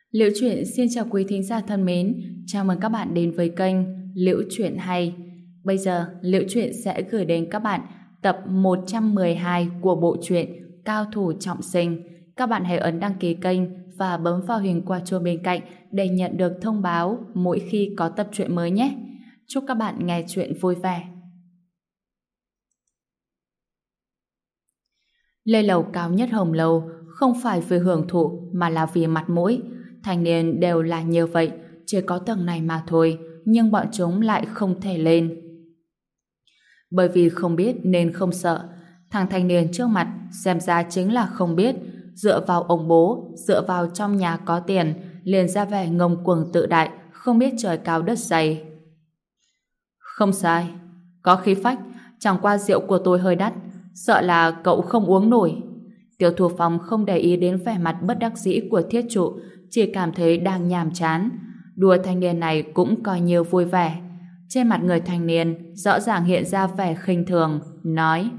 Liễu Chuyện xin chào quý thính giả thân mến, chào mừng các bạn đến với kênh Liễu Chuyện Hay. Bây giờ, Liễu Chuyện sẽ gửi đến các bạn tập 112 của bộ truyện Cao Thủ Trọng Sinh. Các bạn hãy ấn đăng ký kênh và bấm vào hình quả chuông bên cạnh để nhận được thông báo mỗi khi có tập truyện mới nhé. Chúc các bạn nghe truyện vui vẻ. Lên lầu cao nhất Hồng Lâu không phải vì hưởng thụ mà là vì mặt mũi. Thanh niên đều là như vậy, chỉ có tầng này mà thôi, nhưng bọn chúng lại không thể lên. Bởi vì không biết nên không sợ. Thằng thanh niên trước mặt xem ra chính là không biết, dựa vào ông bố, dựa vào trong nhà có tiền, liền ra vẻ ngông cuồng tự đại, không biết trời cao đất dày. Không sai, có khí phách, chẳng qua rượu của tôi hơi đắt, sợ là cậu không uống nổi. Tiêu Thu Phong không để ý đến vẻ mặt bất đắc dĩ của thiết trụ, chỉ cảm thấy đang nhàm chán. Đùa thanh niên này cũng coi như vui vẻ. Trên mặt người thanh niên rõ ràng hiện ra vẻ khinh thường, nói: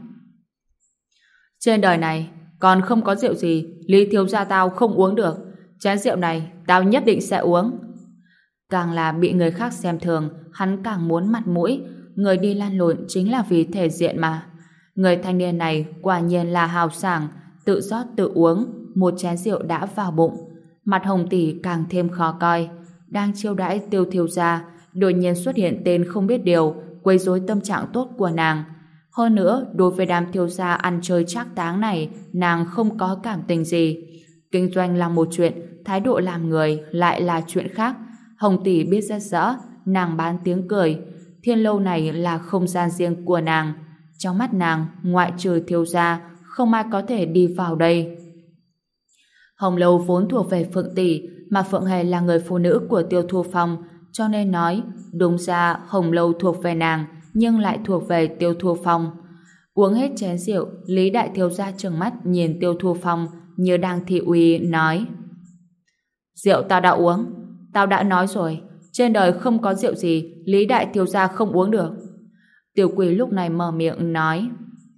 trên đời này còn không có rượu gì Lý thiếu gia tao không uống được. Chén rượu này tao nhất định sẽ uống. Càng là bị người khác xem thường, hắn càng muốn mặt mũi. Người đi lăn lộn chính là vì thể diện mà. Người thanh niên này quả nhiên là hào sảng, tự rót tự uống, một chén rượu đã vào bụng. Mặt Hồng tỷ càng thêm khó coi. Đang chiêu đãi Tiêu thiếu gia, đột nhiên xuất hiện tên không biết điều, quấy rối tâm trạng tốt của nàng. Hơn nữa, đối với đám thiếu gia ăn chơi trác táng này, nàng không có cảm tình gì. Kinh doanh là một chuyện, thái độ làm người lại là chuyện khác. Hồng tỷ biết rất rõ, nàng bán tiếng cười. Thiên lâu này là không gian riêng của nàng. Trong mắt nàng, ngoại trừ thiếu gia, không ai có thể đi vào đây. Hồng lâu vốn thuộc về Phượng tỷ, mà Phượng Hề là người phụ nữ của Tiêu Thu Phong, cho nên nói, đúng ra Hồng lâu thuộc về nàng, nhưng lại thuộc về Tiêu Thu Phong. Uống hết chén rượu, Lý đại thiếu gia trừng mắt nhìn Tiêu Thu Phong như đang thị uy, nói: rượu tao đã uống, tao đã nói rồi, trên đời không có rượu gì Lý đại thiếu gia không uống được. Tiểu Quỷ lúc này mở miệng nói: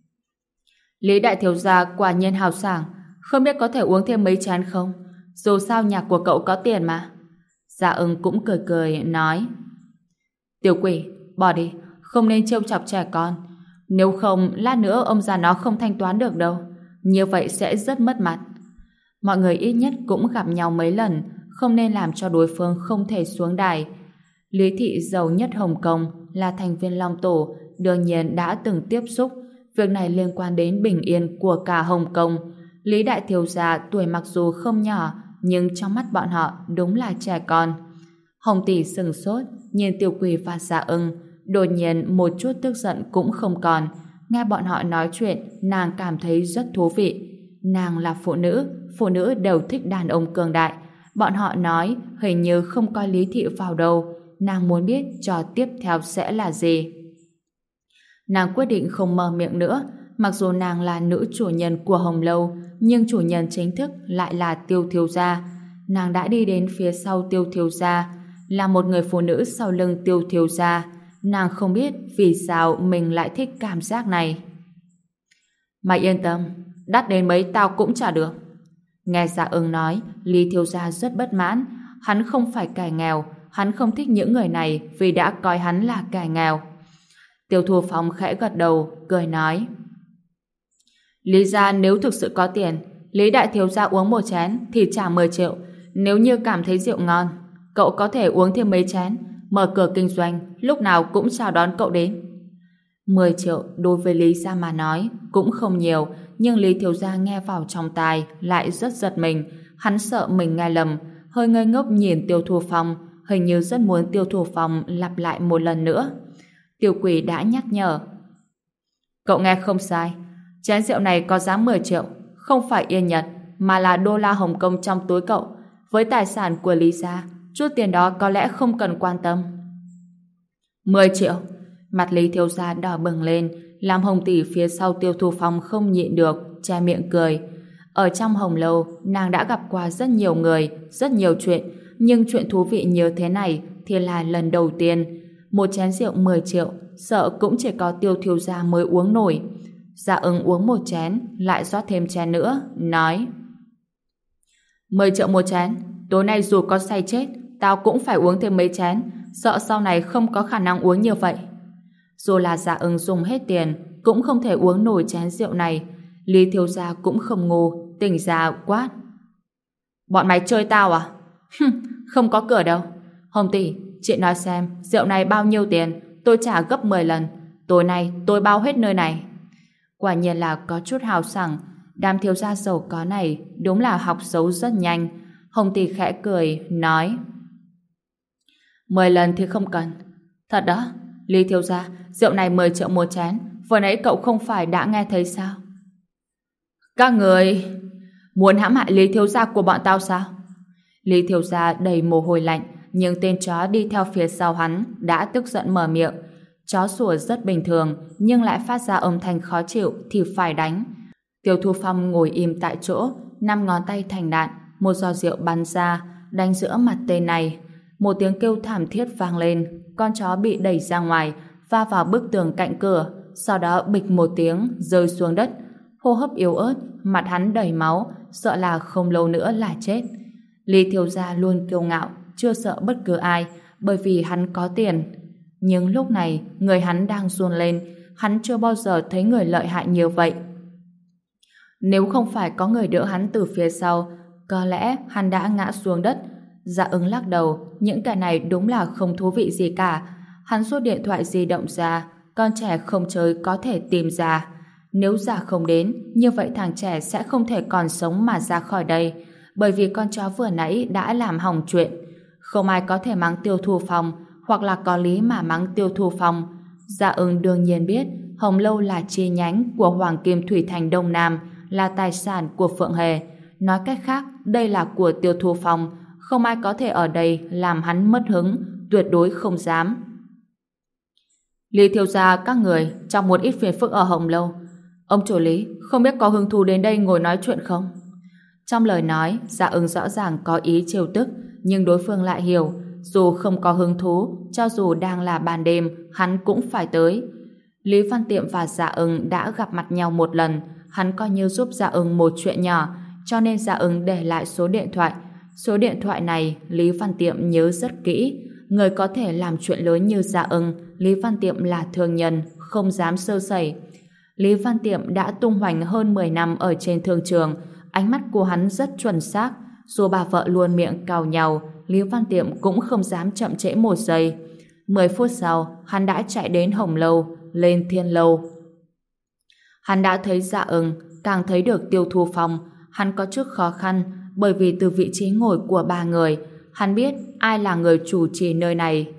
Lý đại thiếu gia quả nhiên hào sảng, không biết có thể uống thêm mấy chén không? Dù sao nhà của cậu có tiền mà. Dạ Ưng cũng cười cười nói: Tiểu Quỷ, bỏ đi, không nên trêu chọc trẻ con. Nếu không, lát nữa ông già nó không thanh toán được đâu. Như vậy sẽ rất mất mặt. Mọi người ít nhất cũng gặp nhau mấy lần, không nên làm cho đối phương không thể xuống đài. Lý thị giàu nhất Hồng Kông là thành viên Long Tổ, đương nhiên đã từng tiếp xúc. Việc này liên quan đến bình yên của cả Hồng Kông. Lý đại thiếu gia tuổi mặc dù không nhỏ, nhưng trong mắt bọn họ đúng là trẻ con. Hồng tỷ sừng sốt, nhìn Tiểu Quỷ và Dạ Ưng, đột nhiên một chút tức giận cũng không còn. Nghe bọn họ nói chuyện, nàng cảm thấy rất thú vị. Nàng là phụ nữ đều thích đàn ông cường đại. Bọn họ nói hình như không coi Lý thị vào đâu. Nàng muốn biết trò tiếp theo sẽ là gì. Nàng quyết định không mở miệng nữa. Mặc dù nàng là nữ chủ nhân của Hồng Lâu, nhưng chủ nhân chính thức lại là Tiêu thiếu gia. Nàng đã đi đến phía sau Tiêu thiếu gia, là một người phụ nữ sau lưng Tiêu thiếu gia. Nàng không biết vì sao mình lại thích cảm giác này. Mày yên tâm, đắt đến mấy tao cũng trả được. Nghe Dạ Ưng nói, Lý thiếu gia rất bất mãn. Hắn không phải kẻ nghèo, hắn không thích những người này vì đã coi hắn là kẻ nghèo. Tiêu Thu Phong khẽ gật đầu, cười nói: Lý gia nếu thực sự có tiền, Lý đại thiếu gia uống một chén thì trả 10 triệu. Nếu như cảm thấy rượu ngon, cậu có thể uống thêm mấy chén, mở cửa kinh doanh, lúc nào cũng chào đón cậu đến. 10 triệu đối với Lý gia mà nói cũng không nhiều, nhưng Lý thiếu gia nghe vào trong tai lại rất giật mình. Hắn sợ mình nghe lầm, hơi ngây ngốc nhìn Tiêu Thu Phong, hình như rất muốn Tiêu Thu Phong lặp lại một lần nữa. Tiểu Quỷ đã nhắc nhở: cậu nghe không sai, chén rượu này có giá 10 triệu, không phải yên Nhật mà là đô la Hồng Kông trong túi cậu. Với tài sản của Lý gia, chút tiền đó có lẽ không cần quan tâm. 10 triệu. Mặt Lý thiếu gia đỏ bừng lên, làm Hồng tỷ phía sau Tiêu Thu Phong không nhịn được, che miệng cười. Ở trong Hồng Lâu, nàng đã gặp qua rất nhiều người, rất nhiều chuyện, nhưng chuyện thú vị như thế này thì là lần đầu tiên. Một chén rượu 10 triệu, sợ cũng chỉ có Tiêu thiếu gia mới uống nổi. Dạ Ưng uống một chén, lại rót thêm chén nữa, nói: 10 triệu một chén, tối nay dù có say chết, tao cũng phải uống thêm mấy chén, sợ sau này không có khả năng uống như vậy. Dù là Dạ Ưng dùng hết tiền, cũng không thể uống nổi chén rượu này. Lý thiếu gia cũng không ngu, tỉnh ra quát. Bọn mày chơi tao à? Không có cửa đâu. Hồng tỷ, chị nói xem, rượu này bao nhiêu tiền, tôi trả gấp 10 lần. Tối nay tôi bao hết nơi này. Quả nhiên là có chút hào sảng. Đám thiếu gia giàu có này đúng là học xấu rất nhanh. Hồng tỷ khẽ cười, nói 10 lần thì không cần. Thật đó, Lý thiếu gia, rượu này 10 triệu một chén, vừa nãy cậu không phải đã nghe thấy sao? Các người muốn hãm hại Lý thiếu gia của bọn tao sao? Lý thiếu gia đầy mồ hôi lạnh, nhưng tên chó đi theo phía sau hắn đã tức giận mở miệng. Chó sủa rất bình thường, nhưng lại phát ra âm thanh khó chịu thì phải đánh. Tiêu Thu Phong ngồi im tại chỗ, 5 ngón tay thành đạn, một giò rượu bắn ra, đánh giữa mặt tên này. Một tiếng kêu thảm thiết vang lên, con chó bị đẩy ra ngoài, va vào bức tường cạnh cửa, sau đó bịch một tiếng rơi xuống đất. Hô hấp yếu ớt, mặt hắn đầy máu, sợ là không lâu nữa là chết. Lý thiếu gia luôn kiêu ngạo, chưa sợ bất cứ ai, bởi vì hắn có tiền. Nhưng lúc này, người hắn đang run lên, hắn chưa bao giờ thấy người lợi hại như vậy. Nếu không phải có người đỡ hắn từ phía sau, có lẽ hắn đã ngã xuống đất. Dạ Ứng lắc đầu, những cái này đúng là không thú vị gì cả. Hắn rút điện thoại di động ra, con trẻ không chơi có thể tìm ra. Nếu Dạ không đến, như vậy thằng trẻ sẽ không thể còn sống mà ra khỏi đây, bởi vì con chó vừa nãy đã làm hỏng chuyện. Không ai có thể mắng Tiêu Thu Phong, hoặc là có lý mà mắng Tiêu Thu Phong. Dạ Ứng đương nhiên biết Hồng Lâu là chi nhánh của Hoàng Kim Thủy Thành Đông Nam, là tài sản của Phượng Hề. Nói cách khác, đây là của Tiêu Thu Phong, không ai có thể ở đây làm hắn mất hứng, tuyệt đối không dám. Lý thiếu gia các người trong một ít phiền phức ở Hồng Lâu. Ông chủ Lý, không biết có hứng thú đến đây ngồi nói chuyện không? Trong lời nói, Dạ Ứng rõ ràng có ý trêu tức, nhưng đối phương lại hiểu, dù không có hứng thú, cho dù đang là ban đêm, hắn cũng phải tới. Lý Văn Tiệm và Dạ Ứng đã gặp mặt nhau một lần, hắn coi như giúp Dạ Ứng một chuyện nhỏ, cho nên Dạ Ứng để lại số điện thoại. Số điện thoại này Lý Văn Tiệm nhớ rất kỹ. Người có thể làm chuyện lớn như Dạ Ứng, Lý Văn Tiệm là thương nhân, không dám sơ sẩy. Lý Văn Tiệm đã tung hoành hơn 10 năm ở trên thương trường, ánh mắt của hắn rất chuẩn xác. Dù bà vợ luôn miệng cào nhàu, Lý Văn Tiệm cũng không dám chậm trễ một giây. 10 phút sau, hắn đã chạy đến Hồng Lâu, lên Thiên Lâu. Hắn đã thấy Dạ Ứng, càng thấy được Tiêu Thu Phong. Hắn có chút khó khăn, bởi vì từ vị trí ngồi của ba người, hắn biết ai là người chủ trì nơi này.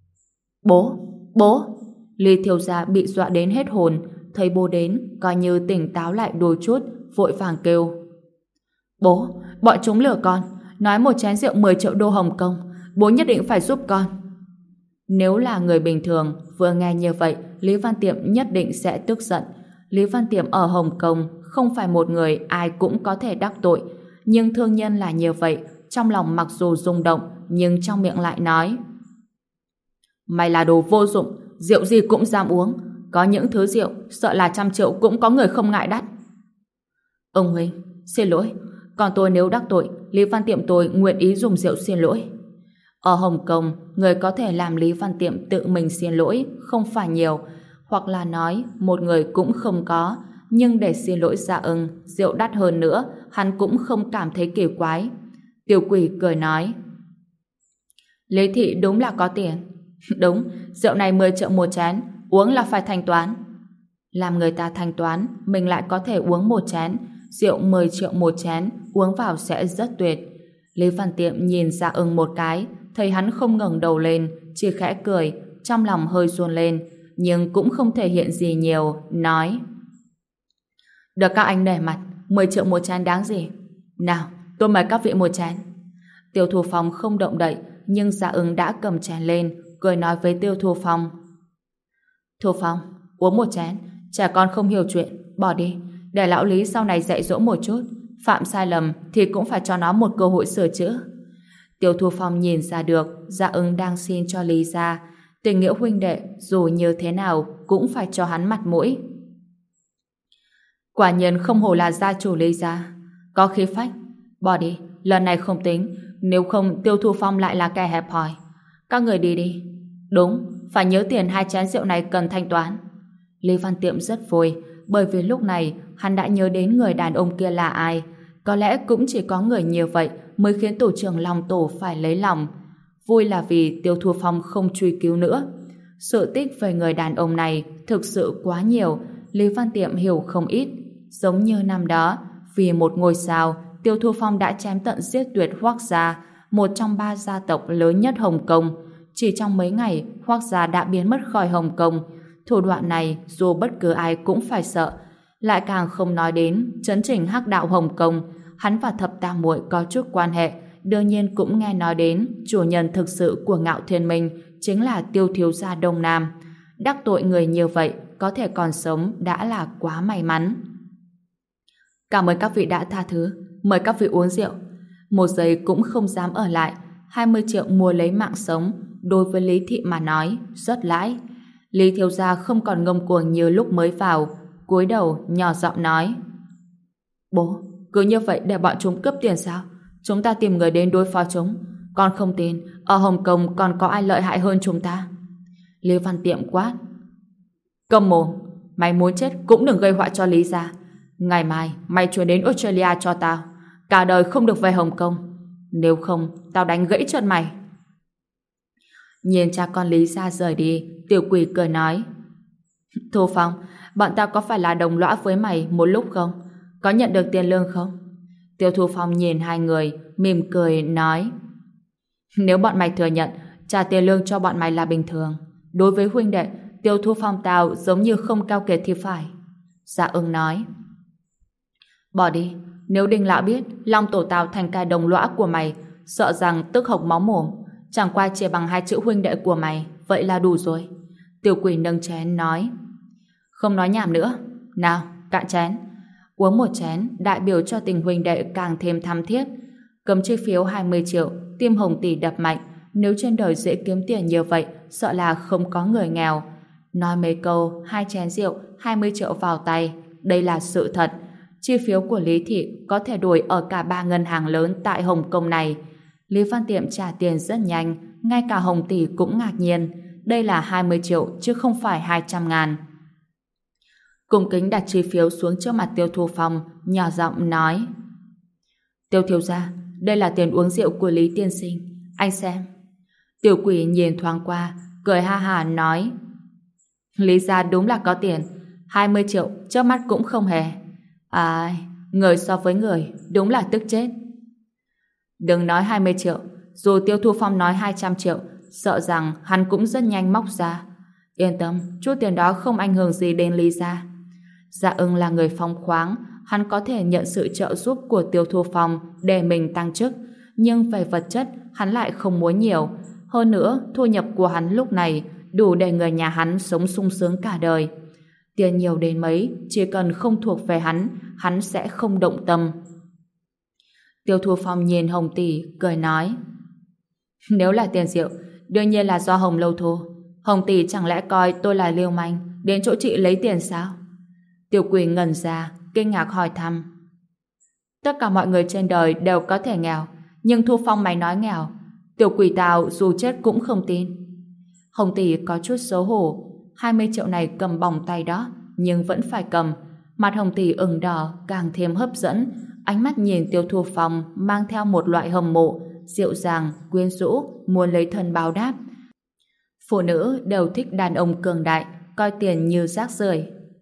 Bố! Lý thiếu gia bị dọa đến hết hồn, thấy bố đến, coi như tỉnh táo lại đôi chút, vội vàng kêu. Bố, bọn chúng lừa con, nói một chén rượu 10 triệu đô Hồng Kông, bố nhất định phải giúp con. Nếu là người bình thường, vừa nghe như vậy, Lý Văn Tiệm nhất định sẽ tức giận. Lý Văn Tiệm ở Hồng Kông không phải một người ai cũng có thể đắc tội, nhưng thương nhân là như vậy, trong lòng mặc dù rung động, nhưng trong miệng lại nói: Mày là đồ vô dụng, rượu gì cũng dám uống, có những thứ rượu sợ là 100 triệu cũng có người không ngại đắt. Ông huynh, xin lỗi, còn tôi nếu đắc tội, Lý Văn Tiệm tôi nguyện ý dùng rượu xin lỗi. Ở Hồng Kông, người có thể làm Lý Văn Tiệm tự mình xin lỗi không phải nhiều, hoặc là nói một người cũng không có, nhưng để xin lỗi Dạ Ứng, rượu đắt hơn nữa, hắn cũng không cảm thấy kỳ quái. Tiểu Quỷ cười nói: Lý thị đúng là có tiền. Đúng, rượu này 10 triệu một chén, uống là phải thanh toán. Làm người ta thanh toán, mình lại có thể uống một chén, rượu 10 triệu một chén, uống vào sẽ rất tuyệt. Lý Văn Tiệm nhìn Dạ Ứng một cái, thấy hắn không ngẩng đầu lên, chỉ khẽ cười, trong lòng hơi run lên, nhưng cũng không thể hiện gì nhiều, nói: Được các anh nể mặt, 10 triệu một chén đáng gì? Nào, tôi mời các vị một chén. Tiêu Thu Phong không động đậy, nhưng Dạ Ứng đã cầm chén lên, cười nói với Tiêu Thu Phong: Thu Phong, uống một chén, trẻ con không hiểu chuyện, bỏ đi, để lão Lý sau này dạy dỗ một chút, phạm sai lầm thì cũng phải cho nó một cơ hội sửa chữa. Tiêu Thu Phong nhìn ra được Dạ Ứng đang xin cho Lý ra, tình nghĩa huynh đệ dù như thế nào cũng phải cho hắn mặt mũi. Quả nhiên không hổ là gia chủ Lý gia, có khí phách. Bỏ đi, lần này không tính, nếu không Tiêu Thu Phong lại là kẻ hẹp hòi. Các người đi đi. Đúng, phải nhớ tiền 2 chén rượu này cần thanh toán. Lý Văn Tiệm rất vui, bởi vì lúc này hắn đã nhớ đến người đàn ông kia là ai. Có lẽ cũng chỉ có người như vậy mới khiến tổ trưởng Long Tổ phải lấy lòng. Vui là vì Tiêu Thu Phong không truy cứu nữa. Sự tích về người đàn ông này thực sự quá nhiều, Lý Văn Tiệm hiểu không ít. Giống như năm đó, vì một ngôi sao, Tiêu Thu Phong đã chém tận giết tuyệt Hoắc gia, một trong 3 gia tộc lớn nhất Hồng Kông. Chỉ trong mấy ngày, Hoắc gia đã biến mất khỏi Hồng Kông. Thủ đoạn này dù bất cứ ai cũng phải sợ. Lại càng không nói đến chấn chỉnh hắc đạo Hồng Kông. Hắn và Thập Tam Muội có chút quan hệ, đương nhiên cũng nghe nói đến chủ nhân thực sự của Ngạo Thiên Minh chính là Tiêu thiếu gia Đông Nam. Đắc tội người như vậy có thể còn sống đã là quá may mắn. Cảm ơn các vị đã tha thứ, mời các vị uống rượu. Một giây cũng không dám ở lại. 20 triệu mua lấy mạng sống, đối với Lý Thị mà nói rất lãi. Lý thiếu gia không còn ngông cuồng như lúc mới vào, cúi đầu nhỏ giọng nói: Bố, cứ như vậy để bọn chúng cướp tiền sao? Chúng ta tìm người đến đối phó chúng. Con không tin ở Hồng Kông còn có ai lợi hại hơn chúng ta. Lý Văn Tiệm quát: Câm mồm, mày muốn chết cũng đừng gây họa cho Lý gia. Ngày mai mày chuyển đến Australia cho tao, cả đời không được về Hồng Kông. Nếu không tao đánh gãy chân mày. Nhìn cha con Lý gia rời đi, Tiểu Quỷ cười nói: Thu Phong, bọn tao có phải là đồng lõa với mày một lúc không? Có nhận được tiền lương không? Tiêu Thu Phong nhìn hai người, mỉm cười nói: Nếu bọn mày thừa nhận, trả tiền lương cho bọn mày là bình thường. Đối với huynh đệ, Tiêu Thu Phong tao giống như không cao kiệt thì phải. Dạ Ưng nói: Bỏ đi, nếu Đinh lão biết Long tổ tao thành cái đồng lõa của mày, sợ rằng tức hộc máu mồm. Chẳng qua chỉ bằng 2 chữ huynh đệ của mày, vậy là đủ rồi. Tiểu Quỷ nâng chén nói: Không nói nhảm nữa, nào cạn chén. Uống một chén đại biểu cho tình huynh đệ càng thêm thắm thiết. Cầm chi phiếu 20 triệu, tim Hồng tỷ đập mạnh. Nếu trên đời dễ kiếm tiền như vậy, sợ là không có người nghèo. Nói mấy câu, 2 chén rượu, 20 triệu vào tay, đây là sự thật. Chi phiếu của Lý Thị có thể đổi ở cả 3 ngân hàng lớn tại Hồng Kông này. Lý Văn Tiệm trả tiền rất nhanh, ngay cả Hồng tỷ cũng ngạc nhiên. Đây là 20 triệu chứ không phải 200.000. Cung kính đặt chi phiếu xuống trước mặt Tiêu Thu Phong, nhỏ giọng nói: Tiêu thiếu gia, đây là tiền uống rượu của Lý tiên sinh, anh xem. Tiểu Quỷ nhìn thoáng qua, cười ha ha nói: Lý gia đúng là có tiền, 20 triệu trước mắt cũng không hề. Người so với người đúng là tức chết. Đừng nói 20 triệu, dù Tiêu Thu Phong nói 200 triệu, sợ rằng hắn cũng rất nhanh móc ra. Yên tâm, chút tiền đó không ảnh hưởng gì đến Lý gia. Dạ Ưng là người phóng khoáng, hắn có thể nhận sự trợ giúp của Tiêu Thu Phong để mình tăng chức, nhưng về vật chất hắn lại không muốn nhiều. Hơn nữa, thu nhập của hắn lúc này đủ để người nhà hắn sống sung sướng cả đời. Tiền nhiều đến mấy, chỉ cần không thuộc về hắn sẽ không động tâm. Tiêu Thu Phong nhìn Hồng tỷ, cười nói: Nếu là tiền rượu, đương nhiên là do Hồng lâu thu. Hồng tỷ chẳng lẽ coi tôi là lưu manh, đến chỗ chị lấy tiền sao? Tiểu Quỷ ngẩn ra, kinh ngạc hỏi thăm: Tất cả mọi người trên đời đều có thể nghèo, nhưng Thu Phong mày nói nghèo, Tiểu Quỷ tao dù chết cũng không tin. Hồng tỷ có chút xấu hổ, 20 triệu này cầm bỏng tay đó, nhưng vẫn phải cầm. Mặt Hồng tỷ ửng đỏ càng thêm hấp dẫn, ánh mắt nhìn Tiêu Thu Phong mang theo một loại hâm mộ, dịu dàng, quyến rũ, muốn lấy thân báo đáp. Phụ nữ đều thích đàn ông cường đại, coi tiền như rác rưởi.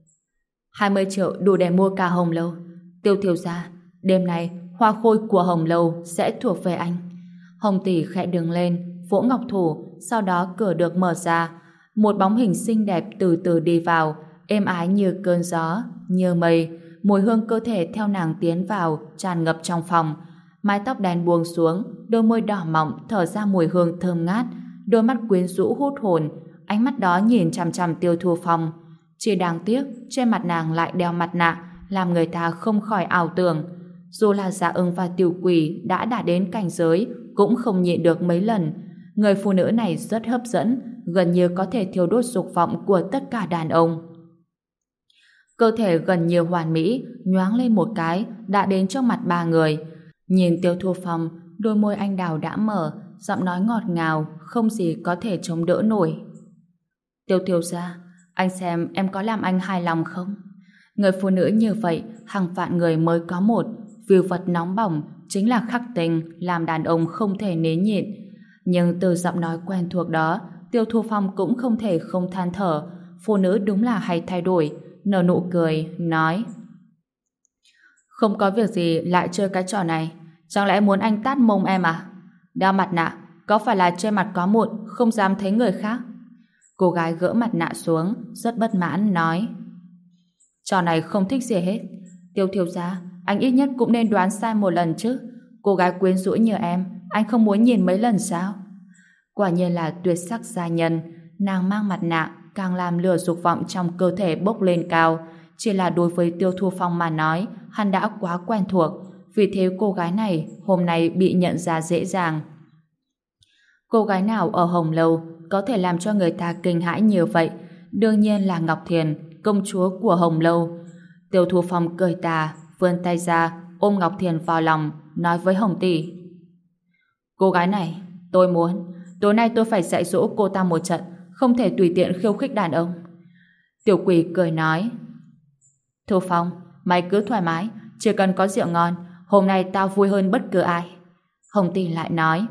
20 triệu đủ để mua cả Hồng lâu. Tiêu thiếu gia, đêm nay hoa khôi của Hồng lâu sẽ thuộc về anh. Hồng tỷ khẽ đứng lên, vỗ ngọc thủ, sau đó cửa được mở ra. Một bóng hình xinh đẹp từ từ đi vào, êm ái như cơn gió, như mây. Mùi hương cơ thể theo nàng tiến vào, tràn ngập trong phòng. Mái tóc đen buông xuống, đôi môi đỏ mọng thở ra mùi hương thơm ngát, đôi mắt quyến rũ hút hồn, ánh mắt đó nhìn chằm chằm Tiêu Thu Phong. Chỉ đáng tiếc, trên mặt nàng lại đeo mặt nạ, làm người ta không khỏi ảo tưởng. Dù là Dạ Ưng và Tiểu Quỷ đã đạt đến cảnh giới, cũng không nhịn được mấy lần. Người phụ nữ này rất hấp dẫn, gần như có thể thiêu đốt dục vọng của tất cả đàn ông. Cơ thể gần như hoàn mỹ, nhoáng lên một cái, đã đến trước mặt 3 người. Nhìn Tiêu Thu Phong, đôi môi anh đào đã mở, giọng nói ngọt ngào, không gì có thể chống đỡ nổi. Tiêu Thiếu gia, anh xem em có làm anh hài lòng không? Người phụ nữ như vậy, hàng vạn người mới có một, view vật nóng bỏng, chính là khắc tình, làm đàn ông không thể nén nhịn. Nhưng từ giọng nói quen thuộc đó, Tiêu Thu Phong cũng không thể không than thở, phụ nữ đúng là hay thay đổi, nở nụ cười, nói: Không có việc gì lại chơi cái trò này, chẳng lẽ muốn anh tát mông em à? Đeo mặt nạ, có phải là trên mặt có mụn, không dám thấy người khác? Cô gái gỡ mặt nạ xuống, rất bất mãn, nói: Trò này không thích gì hết. Tiêu thiếu gia, anh ít nhất cũng nên đoán sai một lần chứ. Cô gái quyến rũ như em, anh không muốn nhìn mấy lần sao? Quả nhiên là tuyệt sắc gia nhân. Nàng mang mặt nạ càng làm lửa dục vọng trong cơ thể bốc lên cao. Chỉ là đối với Tiêu Thu Phong mà nói, hắn đã quá quen thuộc. Vì thế cô gái này hôm nay bị nhận ra dễ dàng. Cô gái nào ở Hồng Lâu có thể làm cho người ta kinh hãi như vậy? Đương nhiên là Ngọc Thiền, công chúa của Hồng Lâu. Tiêu Thu Phong cười tà, vươn tay ra, ôm Ngọc Thiền vào lòng, nói với Hồng tỷ: Cô gái này, tôi muốn, tối nay tôi phải dạy dỗ cô ta một trận, không thể tùy tiện khiêu khích đàn ông. Tiểu quỷ cười nói: Thu Phong, mày cứ thoải mái, chỉ cần có rượu ngon, hôm nay tao vui hơn bất cứ ai. Hồng tỷ lại nói: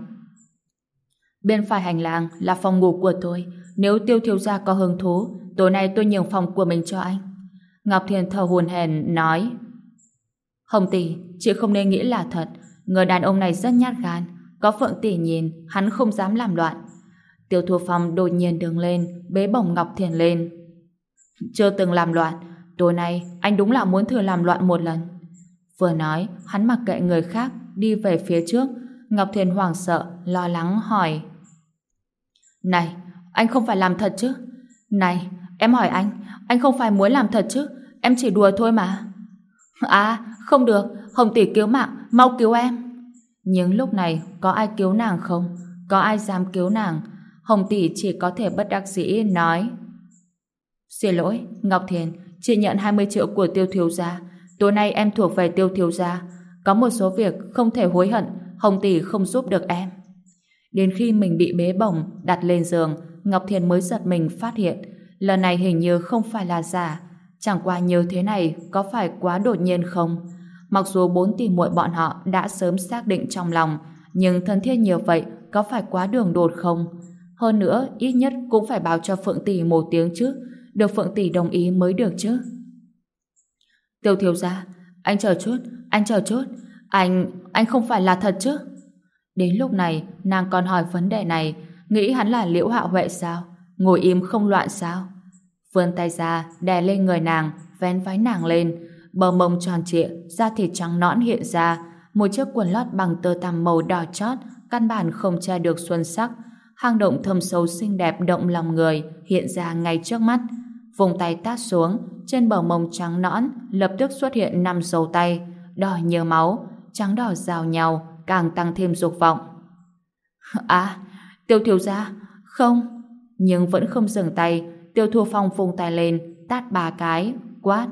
Bên phải hành lang là phòng ngủ của tôi, nếu Tiêu thiếu gia có hứng thú, tối nay tôi nhường phòng của mình cho anh. Ngọc Thiền thở hổn hển nói: Hồng tỷ, chị không nên nghĩ là thật, người đàn ông này rất nhát gan, có Phượng tỷ nhìn, hắn không dám làm loạn. Tiêu Thu Phong đột nhiên đứng lên, bế bổng Ngọc Thiền lên. Chưa từng làm loạn, tối nay anh đúng là muốn thử làm loạn một lần. Vừa nói, hắn mặc kệ người khác, đi về phía trước. Ngọc Thiền hoảng sợ, lo lắng hỏi: Này, anh không phải làm thật chứ? Này, em hỏi anh không phải muốn làm thật chứ? Em chỉ đùa thôi mà. À, không được, Hồng tỷ cứu mạng, mau cứu em. Nhưng lúc này, có ai cứu nàng không? Có ai dám cứu nàng? Hồng tỷ chỉ có thể bất đắc dĩ nói: Xin lỗi, Ngọc Thiền, chị nhận 20 triệu của Tiêu thiếu gia. Tối nay em thuộc về Tiêu thiếu gia. Có một số việc không thể hối hận, Hồng tỷ không giúp được em. Đến khi mình bị bế bổng, đặt lên giường, Ngọc Thiền mới giật mình phát hiện, lần này hình như không phải là giả. Chẳng qua như thế này có phải quá đột nhiên không? Mặc dù 4 tỷ muội bọn họ đã sớm xác định trong lòng, nhưng thân thiết như vậy có phải quá đường đột không? Hơn nữa, ít nhất cũng phải báo cho Phượng tỷ một tiếng chứ, được Phượng tỷ đồng ý mới được chứ. Tiêu thiếu gia, anh chờ chút, anh không phải là thật chứ? Đến lúc này, nàng còn hỏi vấn đề này, nghĩ hắn là Liễu Hạo Huệ sao? Ngồi im không loạn sao? Vươn tay ra, đè lên người nàng, vén váy nàng lên, bờ mông tròn trịa, da thịt trắng nõn hiện ra, một chiếc quần lót bằng tơ tằm màu đỏ chót, căn bản không che được xuân sắc. Hang động thâm sâu xinh đẹp động lòng người hiện ra ngay trước mắt. Vùng tay tát xuống, trên bờ mông trắng nõn lập tức xuất hiện 5 dấu tay, đỏ như máu, trắng đỏ giao nhau, càng tăng thêm dục vọng. À, Tiêu thiếu gia, không. Nhưng vẫn không dừng tay, Tiêu Thu Phong vung tay lên, tát 3 cái, quát: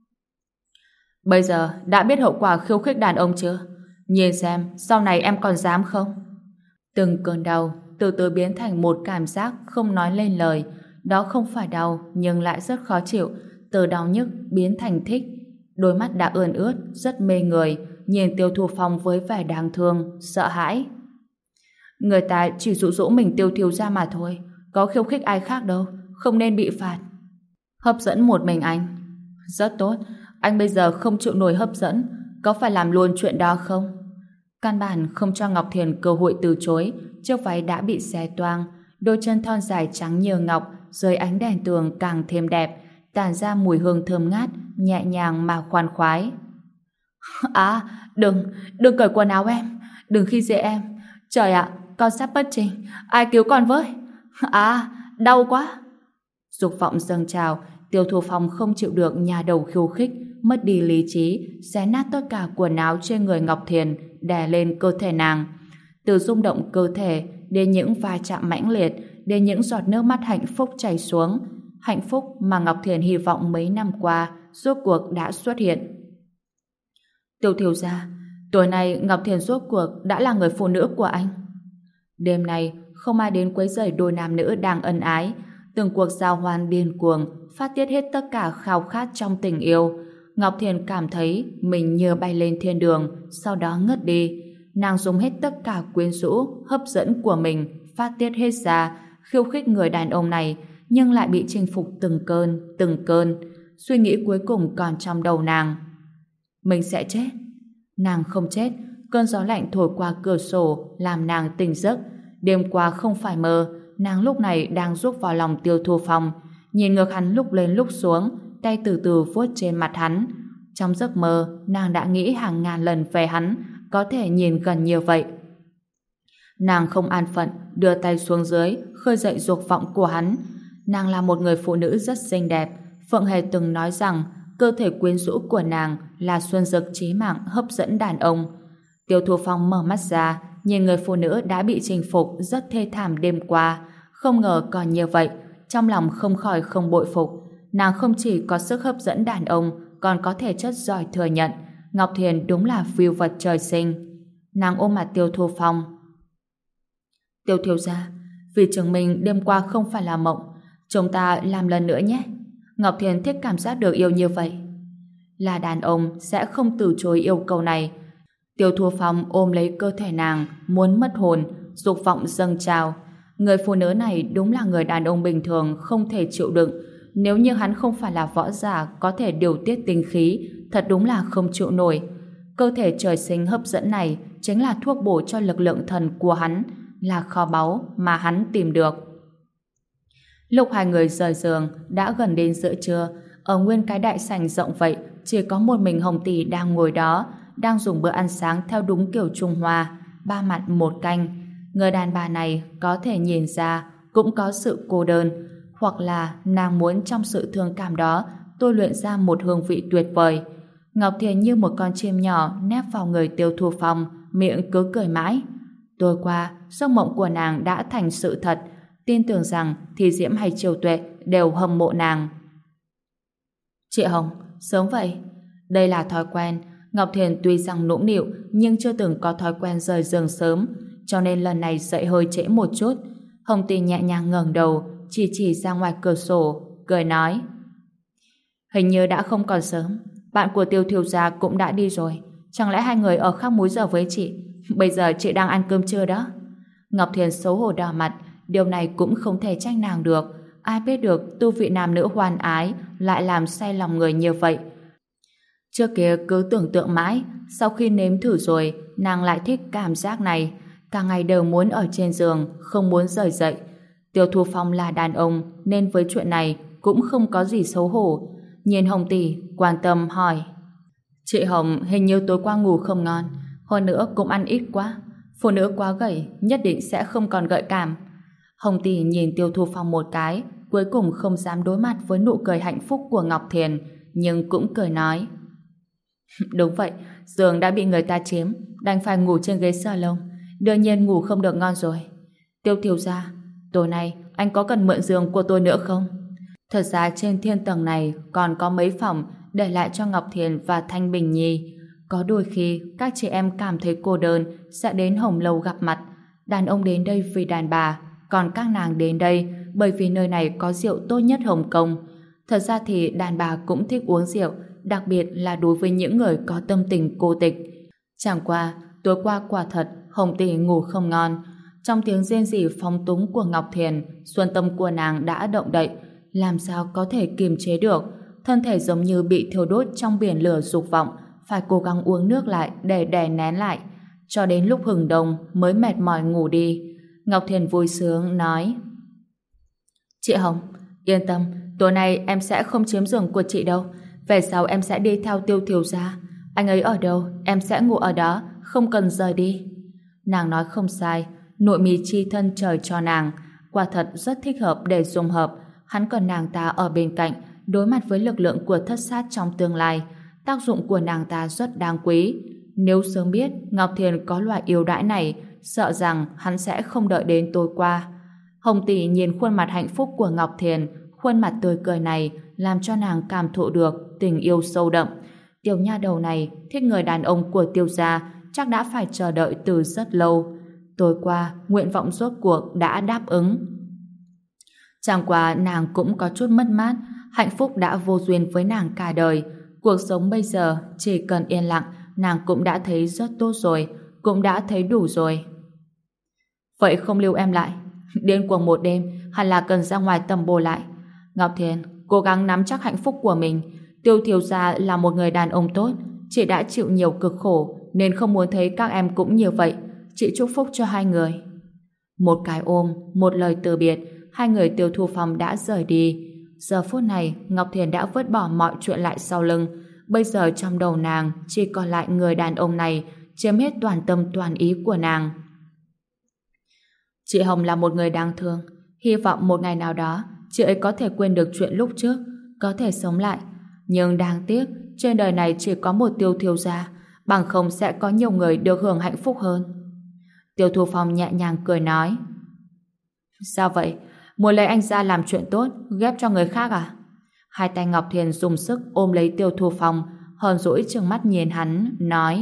Bây giờ đã biết hậu quả khiêu khích đàn ông chưa? Nhìn xem, sau này em còn dám không? Từng cơn đau từ từ biến thành một cảm giác không nói lên lời. Đó không phải đau, nhưng lại rất khó chịu. Từ đau nhức biến thành thích. Đôi mắt đã ươn ướt, rất mê người, nhìn Tiêu Thu Phong với vẻ đáng thương, sợ hãi. Người ta chỉ dụ dỗ mình Tiêu thiếu gia mà thôi, có khiêu khích ai khác đâu, không nên bị phạt. Hấp dẫn một mình anh. Rất tốt, anh bây giờ không chịu nổi hấp dẫn, có phải làm luôn chuyện đó không? Căn bản không cho Ngọc Thiền cơ hội từ chối, chiếc váy đã bị xé toang, đôi chân thon dài trắng như ngọc dưới ánh đèn tường càng thêm đẹp, tản ra mùi hương thơm ngát, nhẹ nhàng mà khoan khoái. À, đừng cởi quần áo em, đừng khi dễ em. Trời ạ, con sắp bất tỉnh, ai cứu con với? À, đau quá. Dục vọng dâng trào, Tiêu Thu Phong không chịu được nhà đầu khiêu khích, mất đi lý trí, xé nát tất cả quần áo trên người Ngọc Thiền, đè lên cơ thể nàng. Từ rung động cơ thể đến những va chạm mãnh liệt, đến những giọt nước mắt hạnh phúc chảy xuống, hạnh phúc mà Ngọc Thiền hy vọng mấy năm qua rốt cuộc đã xuất hiện. Tiêu thiếu gia, Tối nay Ngọc Thiền rốt cuộc đã là người phụ nữ của anh. Đêm nay không ai đến quấy rầy đôi nam nữ đang ân ái. Từng cuộc giao hoan điên cuồng phát tiết hết tất cả khao khát trong tình yêu. Ngọc Thiền cảm thấy mình như bay lên thiên đường, sau đó ngất đi. Nàng dùng hết tất cả quyến rũ, hấp dẫn của mình, phát tiết hết ra, khiêu khích người đàn ông này, nhưng lại bị chinh phục từng cơn. Suy nghĩ cuối cùng còn trong đầu nàng. Mình sẽ chết. Nàng không chết, cơn gió lạnh thổi qua cửa sổ làm nàng tỉnh giấc. Đêm qua không phải mơ, nàng lúc này đang rúc vào lòng Tiêu Thu Phong, nhìn ngược hắn lúc lên lúc xuống, tay từ từ vuốt trên mặt hắn. Trong giấc mơ, nàng đã nghĩ hàng ngàn lần về hắn, có thể nhìn gần như vậy. Nàng không an phận, đưa tay xuống dưới, khơi dậy dục vọng của hắn. Nàng là một người phụ nữ rất xinh đẹp. Phượng Hề từng nói rằng cơ thể quyến rũ của nàng là xuân dược chí mạng hấp dẫn đàn ông. Tiêu Thu Phong mở mắt ra, nhìn người phụ nữ đã bị chinh phục rất thê thảm đêm qua. Không ngờ còn như vậy, trong lòng không khỏi không bội phục. Nàng không chỉ có sức hấp dẫn đàn ông, còn có thể chất giỏi thừa nhận. Ngọc Thiền đúng là phiêu vật trời sinh. Nàng ôm mặt Tiêu Thu Phong. Tiêu thiếu gia, vì chứng minh đêm qua không phải là mộng, chúng ta làm lần nữa nhé. Ngọc Thiền thích cảm giác được yêu như vậy. Là đàn ông sẽ không từ chối yêu cầu này. Tiêu Thu Phong ôm lấy cơ thể nàng, muốn mất hồn, dục vọng dâng trào. Người phụ nữ này đúng là người đàn ông bình thường không thể chịu đựng. Nếu như hắn không phải là võ giả có thể điều tiết tinh khí, thật đúng là không chịu nổi. Cơ thể trời sinh hấp dẫn này chính là thuốc bổ cho lực lượng thần của hắn, là kho báu mà hắn tìm được. Lúc hai người rời giường đã gần đến giữa trưa, ở nguyên cái đại sảnh rộng vậy chỉ có một mình Hồng Tỷ đang ngồi đó, đang dùng bữa ăn sáng theo đúng kiểu Trung Hoa, 3 mặt 1 canh. Người đàn bà này có thể nhìn ra cũng có sự cô đơn, hoặc là nàng muốn trong sự thương cảm đó tôi luyện ra một hương vị tuyệt vời. Ngọc Thiền như một con chim nhỏ nép vào người Tiêu Thu Phong, miệng cứ cười mãi. Tối qua, giấc mộng của nàng đã thành sự thật, tin tưởng rằng Thì Diễm hay Triều Tuệ đều hâm mộ nàng. Chị Hồng, sớm vậy. Đây là thói quen. Ngọc Thiền tuy rằng nũng nịu nhưng chưa từng có thói quen rời giường sớm, cho nên lần này dậy hơi trễ một chút. Hồng Tỷ nhẹ nhàng ngẩng đầu, chỉ ra ngoài cửa sổ, cười nói: Hình như đã không còn sớm. Bạn của Tiêu thiếu gia cũng đã đi rồi. Chẳng lẽ hai người ở khác múi giờ với chị? Bây giờ chị đang ăn cơm trưa đó. Ngọc Thiền xấu hổ đỏ mặt. Điều này cũng không thể trách nàng được. Ai biết được tu vị nam nữ hoan ái lại làm say lòng người như vậy. Trước kia cứ tưởng tượng mãi, sau khi nếm thử rồi, nàng lại thích cảm giác này. Cả ngày đều muốn ở trên giường, không muốn rời dậy. Tiêu Thu Phong là đàn ông nên với chuyện này cũng không có gì xấu hổ. Nhìn Hồng Tỷ quan tâm hỏi: Chị Hồng hình như tối qua ngủ không ngon, hơn nữa cũng ăn ít quá. Phụ nữ quá gầy nhất định sẽ không còn gợi cảm. Hồng Tỷ nhìn Tiêu Thu Phong một cái, cuối cùng không dám đối mặt với nụ cười hạnh phúc của Ngọc Thiền, nhưng cũng cười nói: Đúng vậy, giường đã bị người ta chiếm, đành phải ngủ trên ghế salon, đương nhiên ngủ không được ngon rồi. Tiêu thiếu gia, tối nay anh có cần mượn giường của tôi nữa không? Thật ra trên thiên tầng này còn có mấy phòng để lại cho Ngọc Thiền và Thanh Bình Nhi. Có đôi khi các chị em cảm thấy cô đơn sẽ đến Hồng Lâu gặp mặt. Đàn ông đến đây vì đàn bà, còn các nàng đến đây bởi vì nơi này có rượu tốt nhất Hồng Kông. Thật ra thì đàn bà cũng thích uống rượu, đặc biệt là đối với những người có tâm tình cô tịch. Chẳng qua, tối qua quả thật Hồng Tỷ ngủ không ngon. Trong tiếng rên rỉ phóng túng của Ngọc Thiền, xuân tâm của nàng đã động đậy, làm sao có thể kiềm chế được. Thân thể giống như bị thiêu đốt trong biển lửa dục vọng, phải cố gắng uống nước lại để đè nén lại, cho đến lúc hừng đông mới mệt mỏi ngủ đi. Ngọc Thiền vui sướng nói: Chị Hồng, yên tâm, tối nay em sẽ không chiếm giường của chị đâu. Về sau em sẽ đi theo Tiêu thiếu gia. Anh ấy ở đâu, em sẽ ngủ ở đó, không cần rời đi. Nàng nói không sai, nội mì chi thân trời cho nàng, quả thật rất thích hợp để dung hợp. Hắn cần nàng ta ở bên cạnh, đối mặt với lực lượng của thất sát trong tương lai. Tác dụng của nàng ta rất đáng quý. Nếu sớm biết Ngọc Thiền có loại ưu đãi này, sợ rằng hắn sẽ không đợi đến tối qua. Hồng Tỷ nhìn khuôn mặt hạnh phúc của Ngọc Thiền, khuôn mặt tươi cười này làm cho nàng cảm thụ được tình yêu sâu đậm. Tiểu nha đầu này thích người đàn ông của Tiêu gia chắc đã phải chờ đợi từ rất lâu. Tối qua, nguyện vọng rốt cuộc đã đáp ứng. Chẳng qua nàng cũng có chút mất mát, hạnh phúc đã vô duyên với nàng cả đời. Cuộc sống bây giờ chỉ cần yên lặng, nàng cũng đã thấy rất tốt rồi, cũng đã thấy đủ rồi. Vậy không lưu em lại, điên cuồng một đêm hẳn là cần ra ngoài tầm bổ lại. Ngọc Thiền, cố gắng nắm chắc hạnh phúc của mình. Tiêu thiếu gia là một người đàn ông tốt, chị đã chịu nhiều cực khổ nên không muốn thấy các em cũng như vậy. Chị chúc phúc cho hai người. Một cái ôm, một lời từ biệt, hai người Tiêu Thu Phong đã rời đi. Giờ phút này, Ngọc Thiền đã vứt bỏ mọi chuyện lại sau lưng. Bây giờ trong đầu nàng chỉ còn lại người đàn ông này chiếm hết toàn tâm toàn ý của nàng. Chị Hồng là một người đáng thương. Hy vọng một ngày nào đó chị ấy có thể quên được chuyện lúc trước, có thể sống lại. Nhưng đáng tiếc, trên đời này chỉ có một Tiêu thiếu gia, bằng không sẽ có nhiều người được hưởng hạnh phúc hơn. Tiêu Thu Phong nhẹ nhàng cười nói. Sao vậy? Muốn lấy anh ra làm chuyện tốt, ghép cho người khác à? Hai tay Ngọc Thiền dùng sức ôm lấy Tiêu Thu Phong, hờn dỗi trừng mắt nhìn hắn, nói.